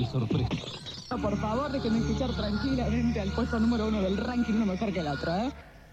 sorpresa. Por favor, déjenme escuchar tranquilamente al puesto número 1 del ranking, uno mejor que el otro, ¿eh?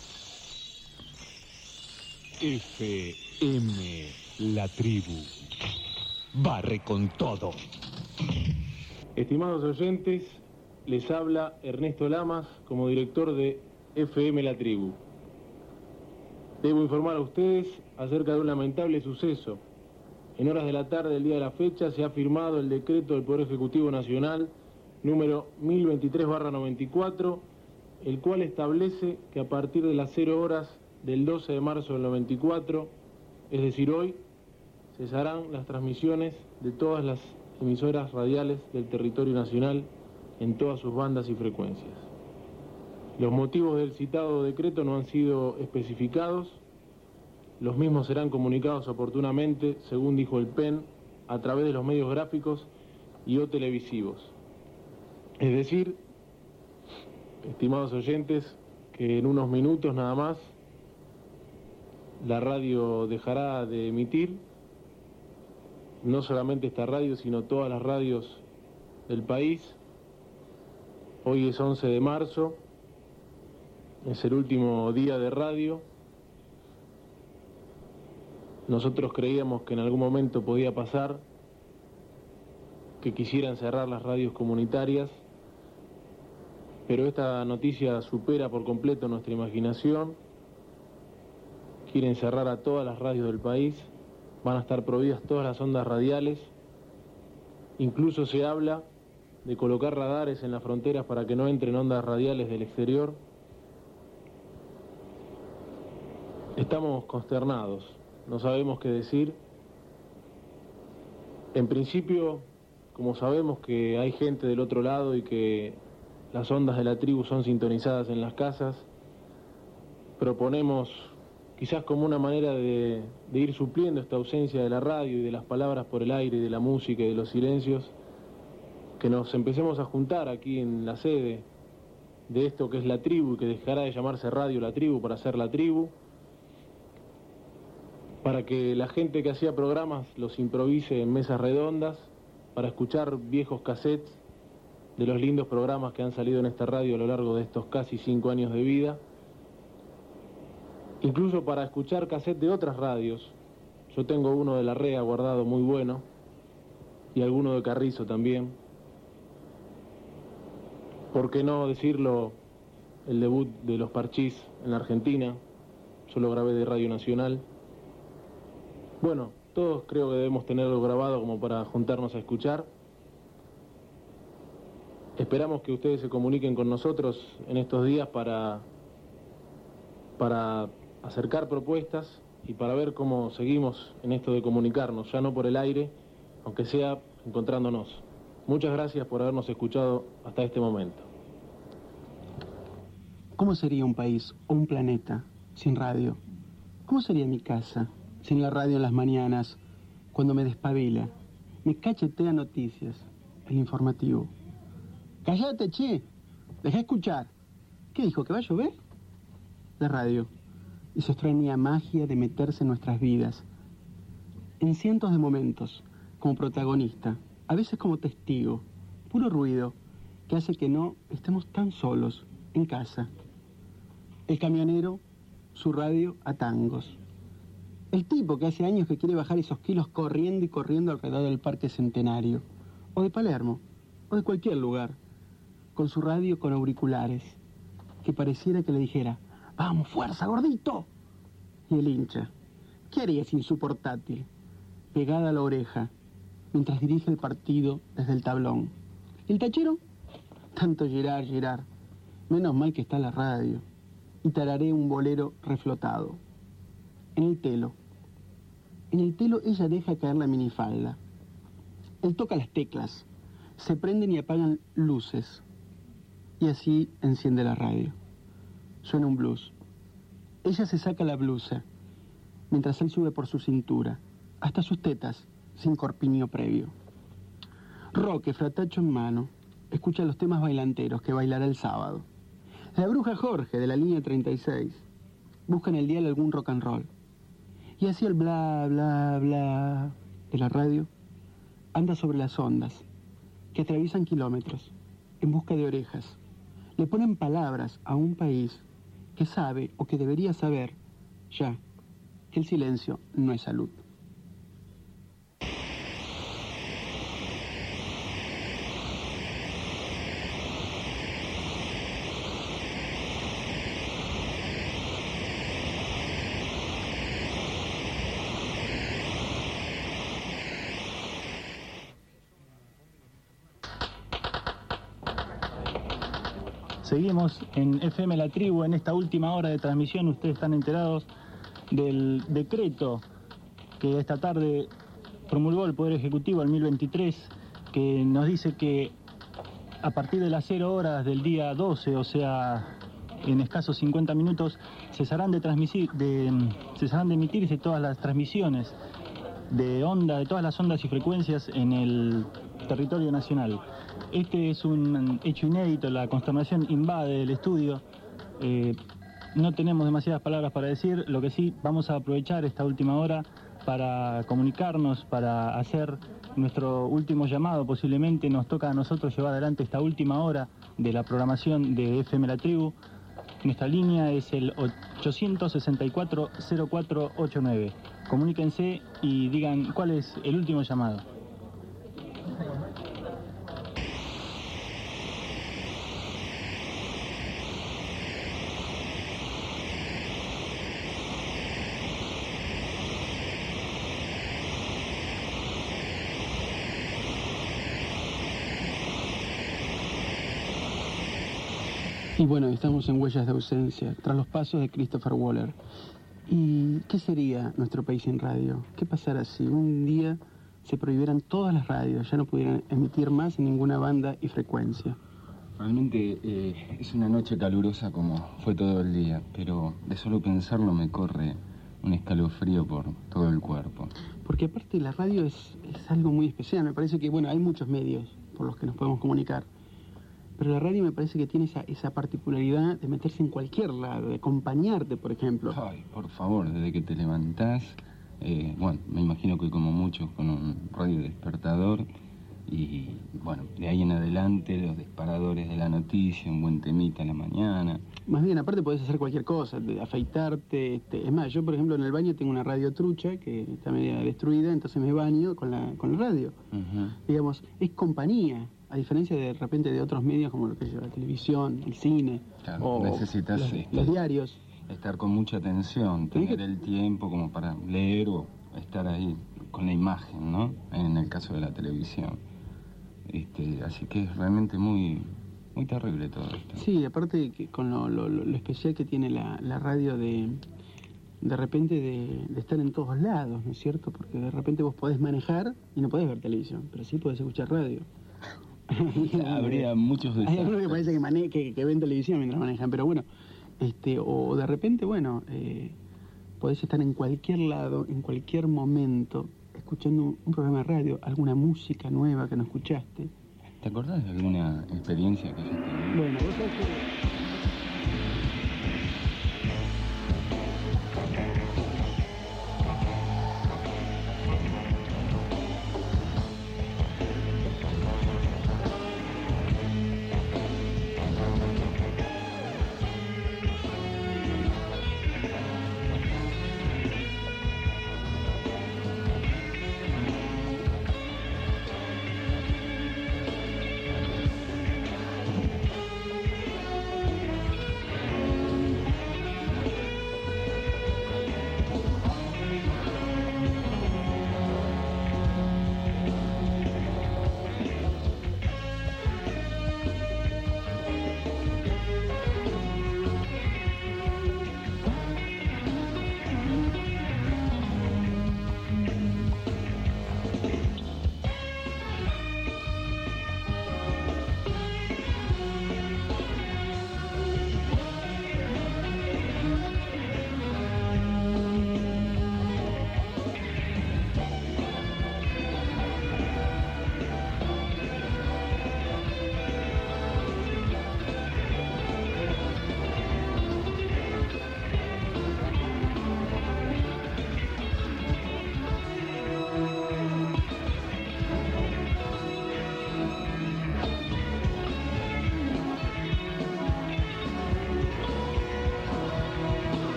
FM, la tribu. Barre con todo. Estimados oyentes, les habla Ernesto Lamas como director de FM La Tribu. Debo informar a ustedes acerca de un lamentable suceso. En horas de la tarde del día de la fecha se ha firmado el decreto del Poder Ejecutivo Nacional número 1023/94, el cual establece que a partir de las 0 horas del 12 de marzo del 94, es decir hoy, cesarán las transmisiones de todas las emisoras radiales del territorio nacional en todas sus bandas y frecuencias. Los motivos del citado decreto no han sido especificados, los mismos serán comunicados oportunamente, según dijo el PEN, a través de los medios gráficos y o televisivos. Es decir, estimados oyentes, que en unos minutos nada más la radio dejará de emitir, no solamente esta radio, sino todas las radios del país. Hoy es 11 de marzo, es el último día de radio. Nosotros creíamos que en algún momento podía pasar que quisieran cerrar las radios comunitarias, pero esta noticia supera por completo nuestra imaginación. Quieren cerrar a todas las radios del país, van a estar prohibidas todas las ondas radiales, incluso se habla de colocar radares en las fronteras para que no entren ondas radiales del exterior. Estamos consternados, no sabemos qué decir. En principio, como sabemos que hay gente del otro lado y que las ondas de la tribu son sintonizadas en las casas, proponemos, quizás como una manera de ir supliendo esta ausencia de la radio y de las palabras por el aire y de la música y de los silencios, que nos empecemos a juntar aquí en la sede de esto que es la tribu y que dejará de llamarse Radio La Tribu para ser La Tribu, para que la gente que hacía programas los improvise en mesas redondas, para escuchar viejos cassettes de los lindos programas que han salido en esta radio a lo largo de estos casi 5 años de vida, incluso para escuchar cassettes de otras radios. Yo tengo uno de La Rea guardado muy bueno, y alguno de Carrizo también. ¿Por qué no decirlo? El debut de Los Parchís en la Argentina, yo lo grabé de Radio Nacional. Bueno, todos creo que debemos tenerlo grabado como para juntarnos a escuchar. Esperamos que ustedes se comuniquen con nosotros en estos días para acercar propuestas y para ver cómo seguimos en esto de comunicarnos, ya no por el aire, aunque sea encontrándonos. Muchas gracias por habernos escuchado hasta este momento. ¿Cómo sería un país o un planeta sin radio? ¿Cómo sería mi casa sin la radio en las mañanas, cuando me despabila, me cachetea noticias, el informativo? ¡Cállate, che! Deja escuchar. ¿Qué dijo, que va a llover? La radio y su extraña magia de meterse en nuestras vidas, en cientos de momentos, como protagonista, a veces como testigo, puro ruido, que hace que no estemos tan solos en casa. El camionero, su radio a tangos. El tipo que hace años que quiere bajar esos kilos corriendo y corriendo alrededor del Parque Centenario, o de Palermo, o de cualquier lugar, con su radio con auriculares, que pareciera que le dijera: ¡vamos, fuerza, gordito! Y el hincha, ¿qué haría sin su portátil? Pegada a la oreja, mientras dirige el partido desde el tablón. ¿El tachero? Tanto Gerard, menos mal que está la radio, y tararé un bolero reflotado. En el telo ella deja caer la minifalda. Él toca las teclas, se prenden y apagan luces, y así enciende la radio. Suena un blues. Ella se saca la blusa, mientras él sube por su cintura, hasta sus tetas, sin corpiño previo. Roque, fratacho en mano, escucha los temas bailanteros que bailará el sábado. La bruja Jorge, de la línea 36, busca en el dial algún rock and roll. Y así el bla, bla, bla de la radio anda sobre las ondas, que atraviesan kilómetros en busca de orejas. Le ponen palabras a un país que sabe o que debería saber ya que el silencio no es salud. Seguimos en FM La Tribu, en esta última hora de transmisión. Ustedes están enterados del decreto que esta tarde promulgó el Poder Ejecutivo, el 1023, que nos dice que a partir de las 0 horas del día 12, o sea, en escasos 50 minutos, cesarán de emitirse todas las transmisiones de onda, de todas las ondas y frecuencias en el territorio nacional. Este es un hecho inédito, la consternación invade el estudio. No tenemos demasiadas palabras para decir, lo que sí vamos a aprovechar esta última hora para comunicarnos, para hacer nuestro último llamado. Posiblemente nos toca a nosotros llevar adelante esta última hora de la programación de FM La Tribu. Nuestra línea es el 864-0489. Comuníquense y digan cuál es el último llamado. Y bueno, estamos en Huellas de Ausencia, tras los pasos de Christopher Waller. ¿Y qué sería nuestro país sin radio? ¿Qué pasará si un día se prohibieran todas las radios, ya no pudieran emitir más en ninguna banda y frecuencia? Realmente es una noche calurosa como fue todo el día, pero de solo pensarlo me corre un escalofrío por todo el cuerpo. Porque aparte la radio es algo muy especial. Me parece que, bueno, hay muchos medios por los que nos podemos comunicar, pero la radio me parece que tiene esa particularidad de meterse en cualquier lado, de acompañarte, por ejemplo. Ay, por favor, desde que te levantás, bueno, me imagino que como muchos con un radio despertador, y bueno, de ahí en adelante los disparadores de la noticia, un buen temita a la mañana. Más bien, aparte podés hacer cualquier cosa, de afeitarte, es más, yo por ejemplo en el baño tengo una radio trucha que está media destruida, entonces me baño con la radio. Digamos, es compañía. A diferencia de repente de otros medios como lo que es la televisión, el cine, claro, o necesitas los diarios. Estar con mucha atención, tener el tiempo como para leer o estar ahí con la imagen, ¿no? En el caso de la televisión. Así que es realmente muy, muy terrible todo esto. Sí, aparte que con lo especial que tiene la radio de repente de estar en todos lados, ¿no es cierto? Porque de repente vos podés manejar y no podés ver televisión, pero sí podés escuchar radio. Habría muchos desastres. Hay algunos que parece que ven televisión mientras manejan, pero bueno, o de repente, bueno, podés estar en cualquier lado, en cualquier momento, escuchando un programa de radio, alguna música nueva que no escuchaste. ¿Te acordás de alguna experiencia que hayas tenido? Bueno, vos sabés que...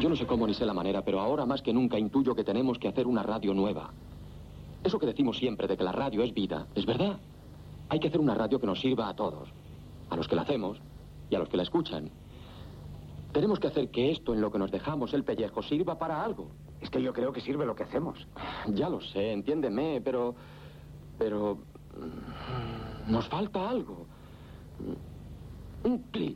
Yo no sé cómo ni sé la manera, pero ahora más que nunca intuyo que tenemos que hacer una radio nueva. Eso que decimos siempre de que la radio es vida, es verdad. Hay que hacer una radio que nos sirva a todos, a los que la hacemos y a los que la escuchan. Tenemos que hacer que esto en lo que nos dejamos el pellejo sirva para algo. Es que yo creo que sirve lo que hacemos. Ya lo sé, entiéndeme, pero nos falta algo. Un clic.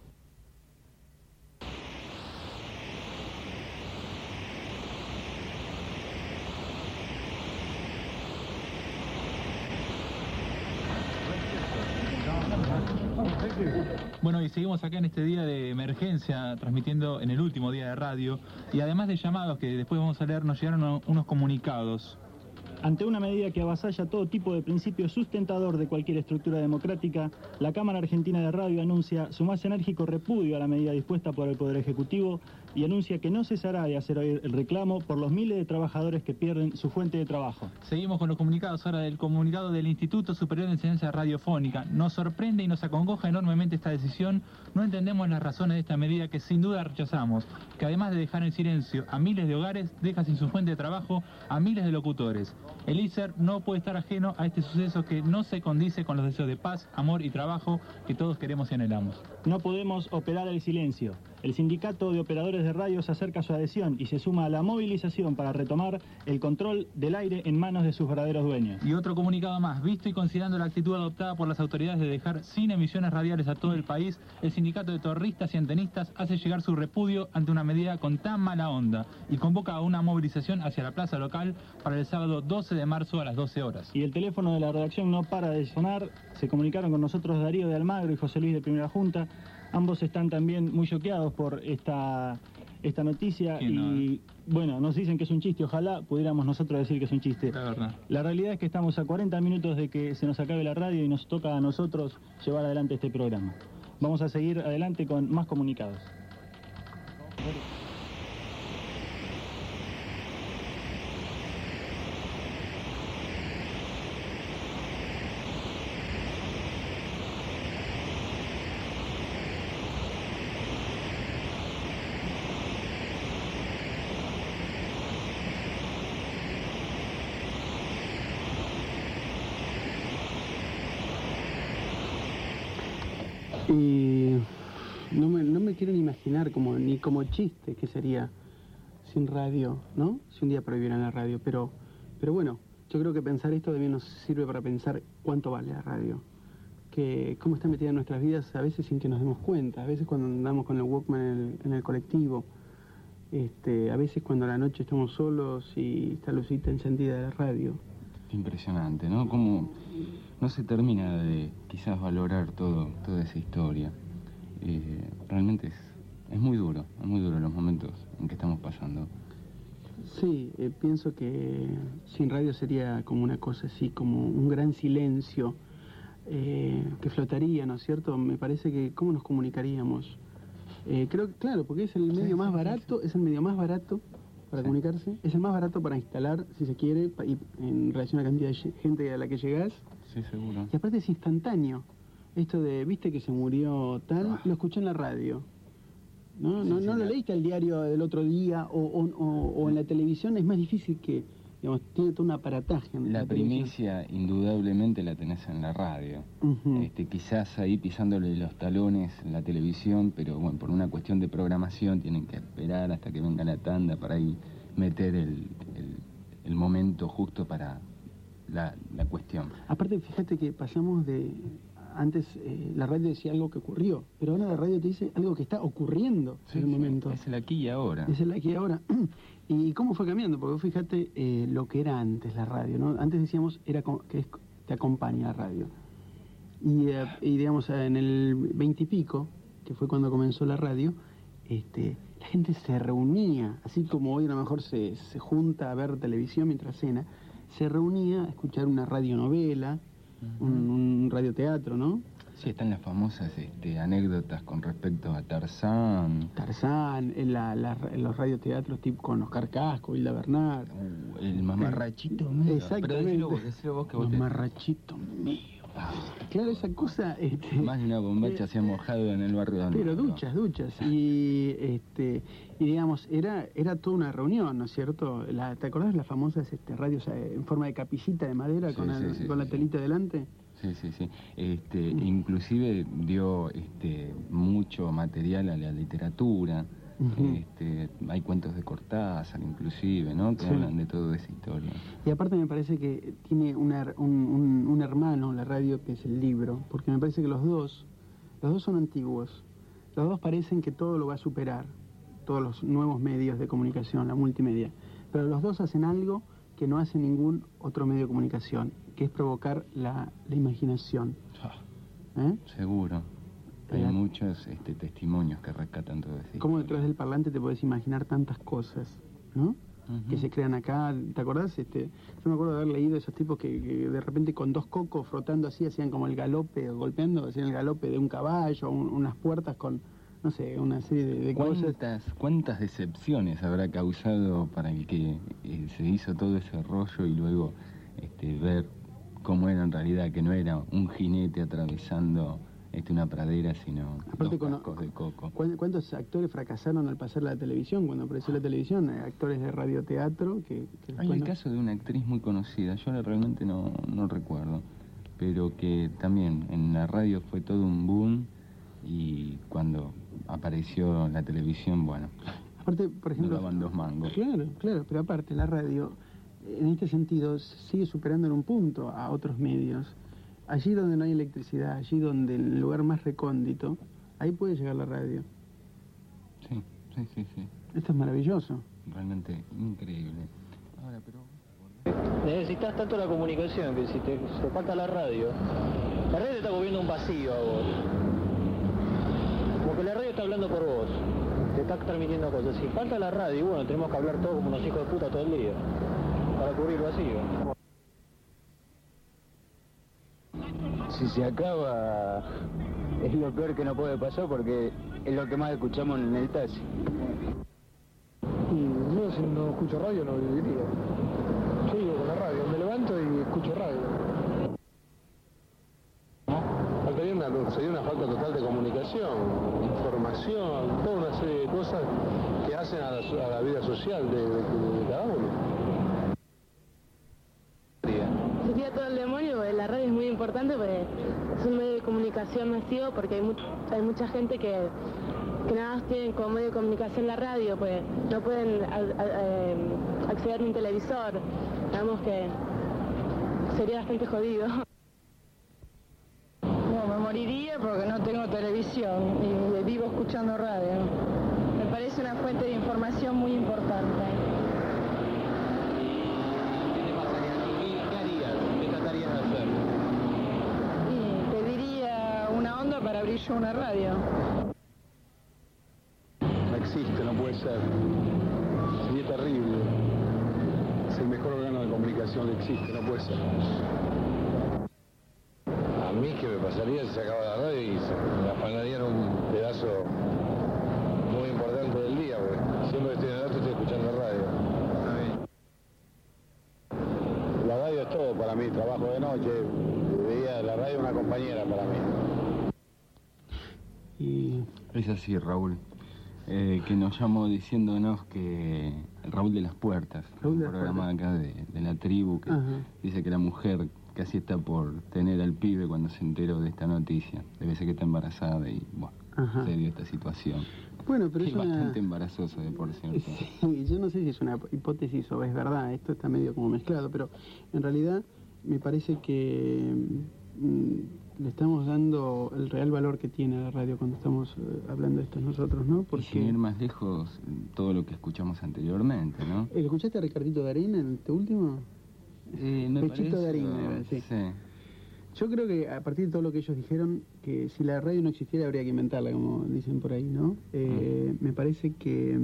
Bueno, y seguimos acá en este día de emergencia, transmitiendo en el último día de radio, y además de llamados que después vamos a leer, nos llegaron unos comunicados. Ante una medida que avasalla todo tipo de principio sustentador de cualquier estructura democrática, la Cámara Argentina de Radio anuncia su más enérgico repudio a la medida dispuesta por el Poder Ejecutivo y anuncia que no cesará de hacer oír el reclamo por los miles de trabajadores que pierden su fuente de trabajo. Seguimos con los comunicados ahora del comunicado del Instituto Superior de Enseñanza Radiofónica. Nos sorprende y nos acongoja enormemente esta decisión. No entendemos las razones de esta medida que sin duda rechazamos, que además de dejar en silencio a miles de hogares, deja sin su fuente de trabajo a miles de locutores. El ISER no puede estar ajeno a este suceso que no se condice con los deseos de paz, amor y trabajo que todos queremos y anhelamos. No podemos operar el silencio. El Sindicato de Operadores de Radio se acerca a su adhesión y se suma a la movilización para retomar el control del aire en manos de sus verdaderos dueños. Y otro comunicado más. Visto y considerando la actitud adoptada por las autoridades de dejar sin emisiones radiales a todo el país, el Sindicato de Torristas y Antenistas hace llegar su repudio ante una medida con tan mala onda y convoca a una movilización hacia la plaza local para el sábado 12 de marzo a las 12 horas. Y el teléfono de la redacción no para de sonar. Se comunicaron con nosotros Darío de Almagro y José Luis de Primera Junta. Ambos están también muy choqueados por esta noticia y bueno, nos dicen que es un chiste. Ojalá pudiéramos nosotros decir que es un chiste. La verdad. La realidad es que estamos a 40 minutos de que se nos acabe la radio y nos toca a nosotros llevar adelante este programa. Vamos a seguir adelante con más comunicados. Y no me quiero ni imaginar ni como chiste que sería sin radio, ¿no? Si un día prohibieran la radio, pero bueno, yo creo que pensar esto también nos sirve para pensar cuánto vale la radio, que cómo está metida en nuestras vidas a veces sin que nos demos cuenta, a veces cuando andamos con el Walkman en el colectivo, a veces cuando a la noche estamos solos y está lucita encendida de la radio. Impresionante, ¿no? Como no se termina de quizás valorar toda esa historia. Realmente es muy duro los momentos en que estamos pasando. Sí, pienso que sin radio sería como una cosa así, como un gran silencio que flotaría, ¿no es cierto? Me parece que ¿cómo nos comunicaríamos? Creo que, claro, porque es el medio más barato, es el medio más barato para comunicarse, es el más barato para instalar, si se quiere, y en relación a la cantidad de gente a la que llegás. Sí, seguro. Y aparte es instantáneo. Esto de, viste que se murió tal, lo escuché en la radio. No lo leíste al diario del otro día o en la televisión, es más difícil que, digamos, tiene todo un aparataje. La primicia indudablemente la tenés en la radio. Quizás ahí pisándole los talones en la televisión, pero bueno, por una cuestión de programación tienen que esperar hasta que venga la tanda para ahí meter el momento justo para la cuestión. Aparte, fíjate que pasamos de... Antes la radio decía algo que ocurrió, pero ahora la radio te dice algo que está ocurriendo en el momento. Es el aquí y ahora. Es el aquí y ahora. ¿Y cómo fue cambiando? Porque fíjate lo que era antes la radio, ¿no? Antes decíamos te acompaña la radio. Y digamos, en el 20 y pico, que fue cuando comenzó la radio, la gente se reunía, así como hoy a lo mejor se junta a ver televisión mientras cena, se reunía a escuchar una radionovela, un radioteatro, ¿no? Sí, están las famosas anécdotas con respecto a Tarzán. Tarzán, los radioteatros tipo con Oscar Casco, Hilda Bernard. El mamarrachito mío. Exactamente. Pero decilo vos que vos mamarrachito mío. Claro, esa cosa... Más de una bombacha se ha mojado en el barrio donde... Pero duchas. Y digamos, era toda una reunión, ¿no es cierto? ¿Te acordás de las famosas radios en forma de capillita de madera Sí, con la telita delante? Sí. Inclusive dio mucho material a la literatura. Hay cuentos de Cortázar, inclusive, ¿no? Que hablan de toda esa historia. Y aparte me parece que tiene un hermano, la radio, que es el libro, porque me parece que los dos son antiguos. Los dos parecen que todo lo va a superar, todos los nuevos medios de comunicación, la multimedia. Pero los dos hacen algo que no hace ningún otro medio de comunicación, que es provocar la imaginación. Seguro. Hay muchos testimonios que rescatan todo eso. Cómo detrás del parlante te puedes imaginar tantas cosas, ¿no? Que se crean acá. ¿Te acordás? Yo me acuerdo de haber leído esos tipos que de repente con dos cocos frotando así hacían como el galope, golpeando, hacían el galope de un caballo, unas puertas con, no sé, una serie de cosas. ¿Cuántas decepciones habrá causado para el que se hizo todo ese rollo y luego ver cómo era en realidad, que no era un jinete atravesando una pradera, sino aparte dos cascos de coco? ¿Cuántos actores fracasaron al pasar la televisión, cuando apareció la televisión? Actores de radioteatro que hay el caso de una actriz muy conocida, yo realmente no recuerdo, pero que también en la radio fue todo un boom, y cuando apareció la televisión, bueno, aparte, por ejemplo, no daban dos mangos. Claro, pero aparte la radio, en este sentido, sigue superando en un punto a otros medios. Allí donde no hay electricidad, allí donde el lugar más recóndito, ahí puede llegar la radio. Sí. Esto es maravilloso. Realmente increíble. Ahora, pero... Necesitas tanto la comunicación que si te falta la radio te está cubriendo un vacío a vos. Como que la radio está hablando por vos, te está transmitiendo cosas. Si falta la radio, bueno, tenemos que hablar todos como unos hijos de puta todo el día para cubrir el vacío. Si se acaba, es lo peor que nos puede pasar, porque es lo que más escuchamos en el taxi. Y yo, si no escucho radio, no viviría. Yo vivo con la radio, me levanto y escucho radio. Sería una falta total de comunicación, información, toda una serie de cosas que hacen a la vida social de cada uno. Sería todo el demonio, porque la radio es muy importante, porque es un medio de comunicación masivo, porque hay mucha gente que nada más tienen como medio de comunicación la radio, pues no pueden acceder a un televisor. Digamos que sería bastante jodido. No, me moriría porque no tengo televisión y vivo escuchando radio. Me parece una fuente de información muy importante. Para abrir yo una radio. No existe, no puede ser. Sería terrible. Es el mejor órgano de comunicación que existe, no puede ser. A mí, ¿qué me pasaría si se acaba la radio y me afanarían un pedazo muy importante del día? Porque siempre que estoy en el auto estoy escuchando radio. La radio es todo para mí, trabajo de noche, de día, la radio es una compañera para mí. Es así, Raúl, que nos llamó diciéndonos que Raúl de las Puertas, un programa acá de la tribu, que dice que la mujer casi está por tener al pibe cuando se enteró de esta noticia. Debe ser que está embarazada y, bueno, se dio esta situación. Bueno, pero es bastante embarazoso de por cierto. Sí, yo no sé si es una hipótesis o es verdad, esto está medio como mezclado, pero en realidad me parece que le estamos dando el real valor que tiene la radio cuando estamos hablando de esto nosotros, ¿no? Porque... Y sin ir más lejos, todo lo que escuchamos anteriormente, ¿no? ¿Escuchaste a Ricardito Darín en este último? Pechito Darín, sí. Yo creo que a partir de todo lo que ellos dijeron, que si la radio no existiera habría que inventarla, como dicen por ahí, ¿no? Me parece que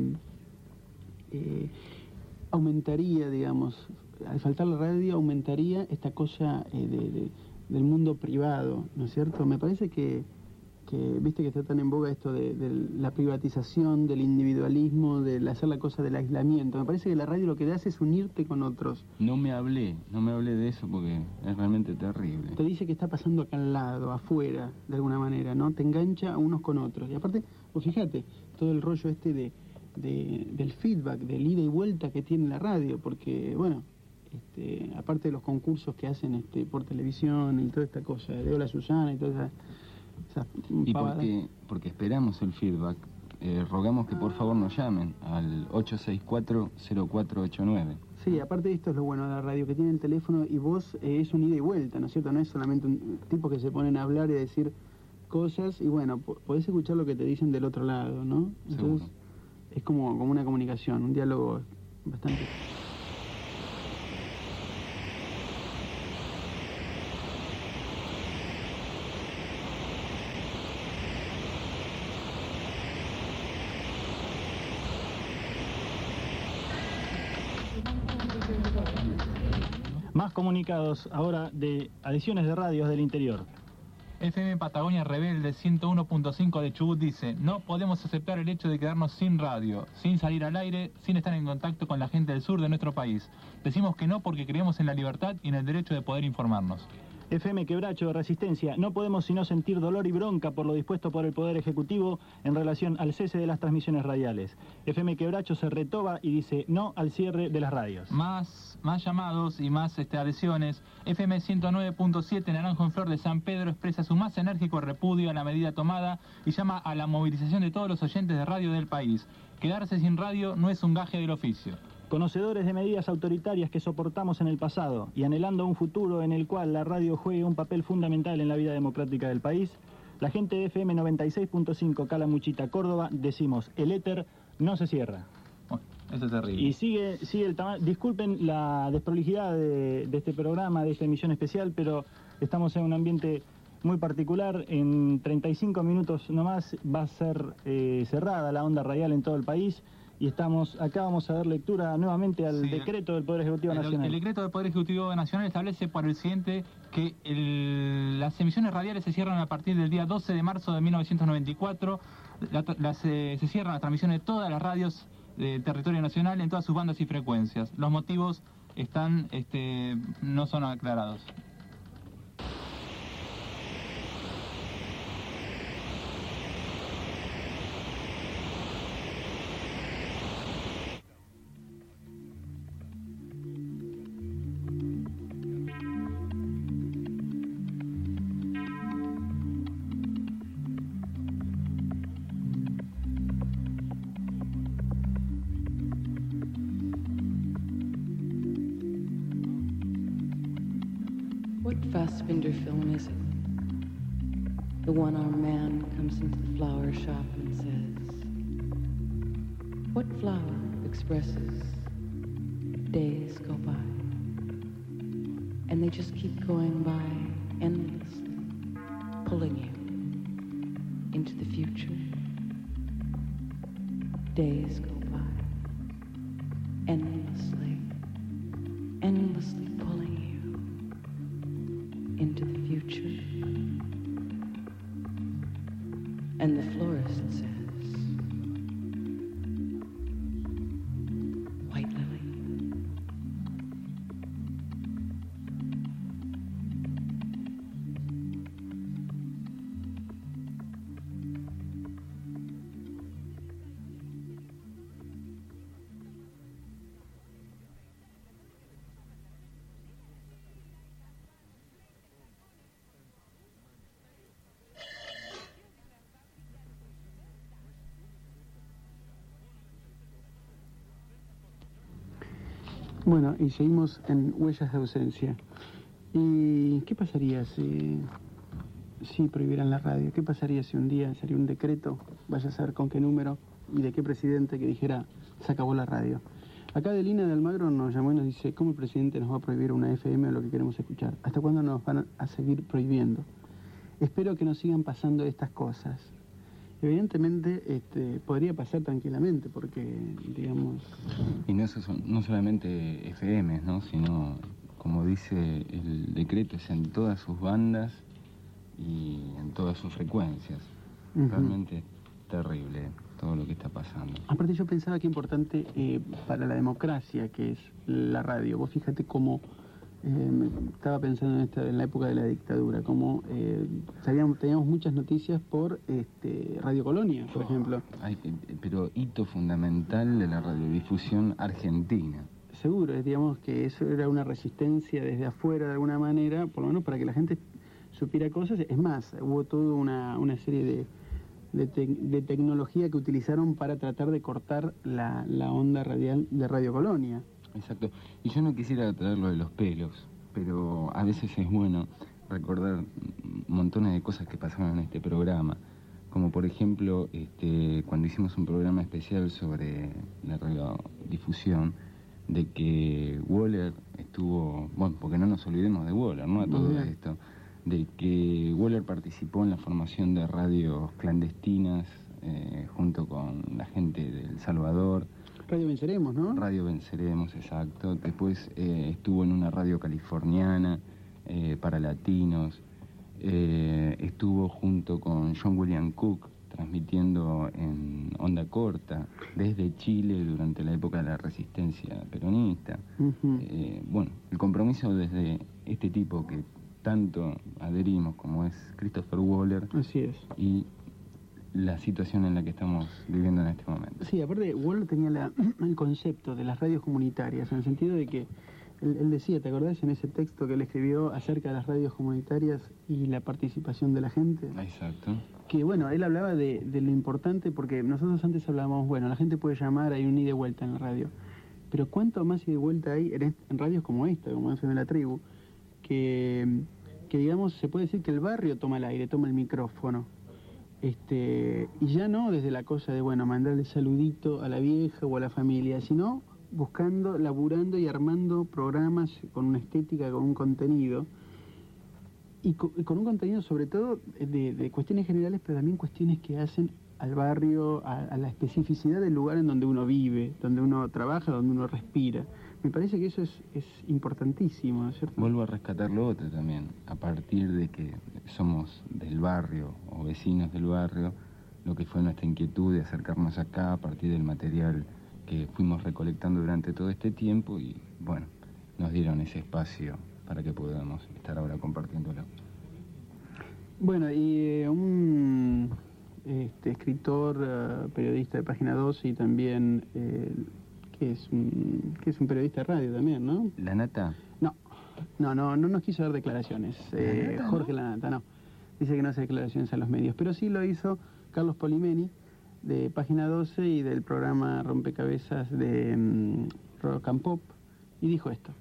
aumentaría, digamos, al faltar la radio aumentaría esta cosa del mundo privado, ¿no es cierto? Me parece que que viste que está tan en boga esto de la privatización, del individualismo, de hacer la cosa del aislamiento. Me parece que la radio lo que hace es unirte con otros. No me hablé de eso porque es realmente terrible. Te dice que está pasando acá al lado, afuera, de alguna manera, ¿no? Te engancha a unos con otros. Y aparte, pues fíjate, todo el rollo este del feedback, del ida y vuelta que tiene la radio, porque, bueno, aparte de los concursos que hacen por televisión y toda esta cosa, de Hola Susana y toda esa y porque esperamos el feedback, rogamos que por favor nos llamen al 864-0489. Sí, aparte de esto es lo bueno de la radio, que tiene el teléfono y vos es un ida y vuelta, ¿no es cierto? No es solamente un tipo que se ponen a hablar y a decir cosas y bueno, podés escuchar lo que te dicen del otro lado, ¿no? Entonces es como una comunicación, un diálogo bastante... Más comunicados ahora de adiciones de radios del interior. FM Patagonia Rebelde 101.5 de Chubut dice: no podemos aceptar el hecho de quedarnos sin radio, sin salir al aire, sin estar en contacto con la gente del sur de nuestro país. Decimos que no porque creemos en la libertad y en el derecho de poder informarnos. FM Quebracho de Resistencia: no podemos sino sentir dolor y bronca por lo dispuesto por el Poder Ejecutivo en relación al cese de las transmisiones radiales. FM Quebracho se retoba y dice no al cierre de las radios. Más llamados y más adhesiones. FM 109.7 Naranjo en Flor de San Pedro expresa su más enérgico repudio a la medida tomada y llama a la movilización de todos los oyentes de radio del país. Quedarse sin radio no es un gaje del oficio. Conocedores de medidas autoritarias que soportamos en el pasado y anhelando un futuro en el cual la radio juegue un papel fundamental en la vida democrática del país, la gente de FM 96.5 Calamuchita, Córdoba, decimos, el éter no se cierra. Bueno, eso es terrible. Y sigue el tamaño. Disculpen la desprolijidad de este programa, de esta emisión especial, pero estamos en un ambiente muy particular. En 35 minutos nomás va a ser cerrada la onda radial en todo el país. Y acá vamos a dar lectura nuevamente al decreto del Poder Ejecutivo Nacional. El decreto del Poder Ejecutivo Nacional establece para el siguiente que las emisiones radiales se cierran a partir del día 12 de marzo de 1994. Se cierran las transmisiones de todas las radios del territorio nacional en todas sus bandas y frecuencias. Los motivos no son aclarados. What Fassbinder film is it? The one our man comes into the flower shop and says, what flower expresses days go by? And they just keep going by endlessly, pulling you into the future. Days go by, endlessly pulling you into the future. And the florist says, white lily. Bueno, y seguimos en Huellas de Ausencia. ¿Y qué pasaría si prohibieran la radio? ¿Qué pasaría si un día salía un decreto, vaya a saber con qué número y de qué presidente, que dijera, se acabó la radio? Acá Adelina de Almagro nos llamó y nos dice, ¿cómo el presidente nos va a prohibir una FM o lo que queremos escuchar? ¿Hasta cuándo nos van a seguir prohibiendo? Espero que nos sigan pasando estas cosas. Evidentemente podría pasar tranquilamente porque, digamos... Y no solamente FM, ¿no? Sino, como dice el decreto, es en todas sus bandas y en todas sus frecuencias. Realmente terrible todo lo que está pasando. Aparte yo pensaba que importante para la democracia que es la radio. Vos fíjate cómo estaba pensando en la época de la dictadura, cómo teníamos muchas noticias por Radio Colonia, por ejemplo. Pero hito fundamental de la radiodifusión argentina. Seguro, digamos que eso era una resistencia desde afuera de alguna manera, por lo menos para que la gente supiera cosas. Es más, hubo toda una serie de tecnología que utilizaron para tratar de cortar la onda radial de Radio Colonia. Exacto. Y yo no quisiera traerlo de los pelos, pero a veces es bueno recordar montones de cosas que pasaron en este programa. Como por ejemplo, cuando hicimos un programa especial sobre la radiodifusión, de que Waller estuvo, bueno, porque no nos olvidemos de Waller, ¿no? A todo esto, de que Waller participó en la formación de radios clandestinas junto con la gente de El Salvador. Radio Venceremos, ¿no? Radio Venceremos, exacto. Después estuvo en una radio californiana para latinos. Estuvo junto con John William Cook transmitiendo en onda corta desde Chile durante la época de la resistencia peronista. Bueno, el compromiso desde este tipo que tanto adherimos como es Christopher Waller. Así es. Y la situación en la que estamos viviendo en este momento. Sí, aparte Waller tenía el concepto de las radios comunitarias, en el sentido de que él decía, ¿te acordás en ese texto que él escribió acerca de las radios comunitarias y la participación de la gente? Exacto. Que bueno, él hablaba de lo importante, porque nosotros antes hablábamos, bueno, la gente puede llamar, hay un ida y vuelta en la radio, pero ¿cuánto más ida y vuelta hay en radios como esta, como FM La Tribu, que digamos, se puede decir que el barrio toma el aire, toma el micrófono? Y ya no desde la cosa de, bueno, mandarle saludito a la vieja o a la familia, sino buscando, laburando y armando programas con una estética, con un contenido, y con un contenido sobre todo de cuestiones generales, pero también cuestiones que hacen al barrio, a la especificidad del lugar en donde uno vive, donde uno trabaja, donde uno respira. Me parece que eso es importantísimo, ¿no es cierto? Vuelvo a rescatar lo otro también, a partir de que somos del barrio o vecinos del barrio, lo que fue nuestra inquietud de acercarnos acá a partir del material que fuimos recolectando durante todo este tiempo y, bueno, nos dieron ese espacio para que podamos estar ahora compartiéndolo. Bueno, y un escritor, periodista de Página 12 y también... que es un periodista de radio también, ¿no? ¿Lanata? No nos quiso dar declaraciones. Jorge Lanata, no. Dice que no hace declaraciones a los medios, pero sí lo hizo Carlos Polimeni, de Página 12 y del programa Rompecabezas de Rock and Pop, y dijo esto.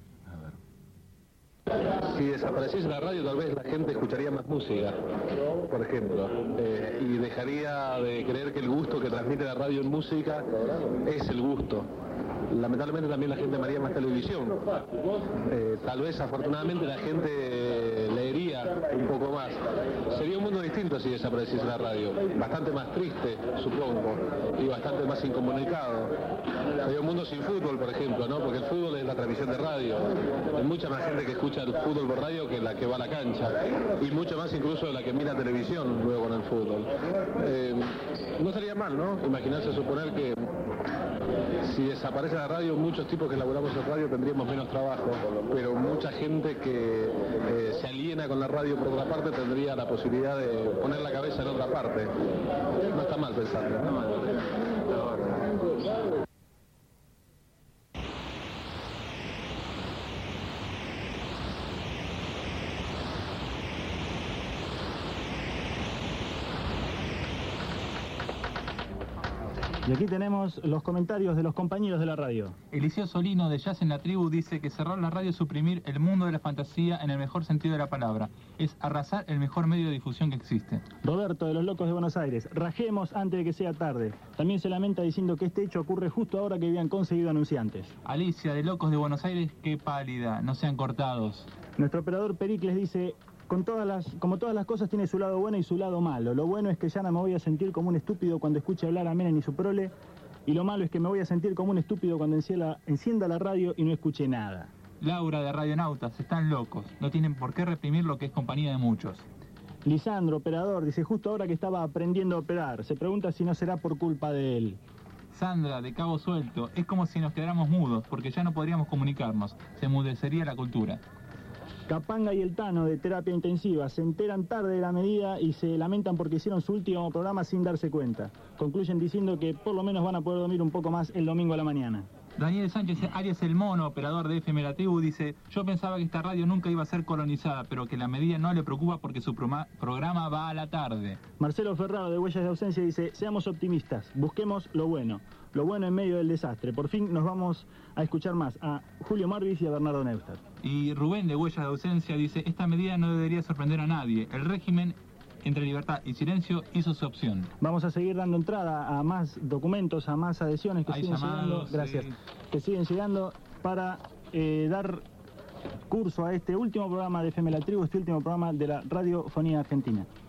Si desapareciese la radio, tal vez la gente escucharía más música, por ejemplo, y dejaría de creer que el gusto que transmite la radio en música es el gusto. Lamentablemente también la gente miraría más televisión. Tal vez, afortunadamente, la gente leería un poco más. Sería un mundo distinto si desapareciese la radio. Bastante más triste, supongo, y bastante más incomunicado. Sería un mundo sin fútbol, por ejemplo, ¿no? Porque el fútbol es la transmisión de radio. Hay mucha más gente que escucha el fútbol por radio que la que va a la cancha. Y mucho más incluso de la que mira televisión luego con el fútbol. No sería mal, ¿no? Imaginarse suponer que si desaparece la radio, muchos tipos que laburamos en radio tendríamos menos trabajo, pero mucha gente que se aliena con la radio por otra parte tendría la posibilidad de poner la cabeza en otra parte. No está mal pensarlo, ¿no? Y aquí tenemos los comentarios de los compañeros de la radio. Eliseo Solino, de Jazz en la Tribu, dice que cerrar la radio es suprimir el mundo de la fantasía en el mejor sentido de la palabra. Es arrasar el mejor medio de difusión que existe. Roberto, de Los Locos de Buenos Aires. Rajemos antes de que sea tarde. También se lamenta diciendo que este hecho ocurre justo ahora que habían conseguido anunciantes. Alicia, de Locos de Buenos Aires, qué pálida, no sean cortados. Nuestro operador Pericles dice... Como todas las cosas tiene su lado bueno y su lado malo. Lo bueno es que ya no me voy a sentir como un estúpido cuando escuche hablar a Menem y su prole. Y lo malo es que me voy a sentir como un estúpido cuando encienda la radio y no escuche nada. Laura, de Radionautas, están locos. No tienen por qué reprimir lo que es compañía de muchos. Lisandro, operador, dice, justo ahora que estaba aprendiendo a operar, se pregunta si no será por culpa de él. Sandra, de Cabo Suelto, es como si nos quedáramos mudos, porque ya no podríamos comunicarnos, se emudecería la cultura. Capanga y el Tano, de terapia intensiva, se enteran tarde de la medida y se lamentan porque hicieron su último programa sin darse cuenta. Concluyen diciendo que por lo menos van a poder dormir un poco más el domingo a la mañana. Daniel Sánchez Arias el Mono, operador de FM La Tribu, dice: yo pensaba que esta radio nunca iba a ser colonizada, pero que la medida no le preocupa porque su programa va a la tarde. Marcelo Ferraro, de Huellas de Ausencia, dice: seamos optimistas, busquemos lo bueno en medio del desastre. Por fin nos vamos a escuchar más a Julio Marvis y a Bernardo Neustadt. Y Rubén, de Huellas de Ausencia, dice: esta medida no debería sorprender a nadie. El régimen entre libertad y silencio hizo su opción. Vamos a seguir dando entrada a más documentos, a más adhesiones que siguen llegando. Gracias. Sí. Que siguen llegando para dar curso a este último programa de FM La Tribu, este último programa de la radiofonía argentina.